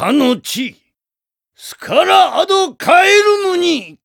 かの地、スカラアドカエルムに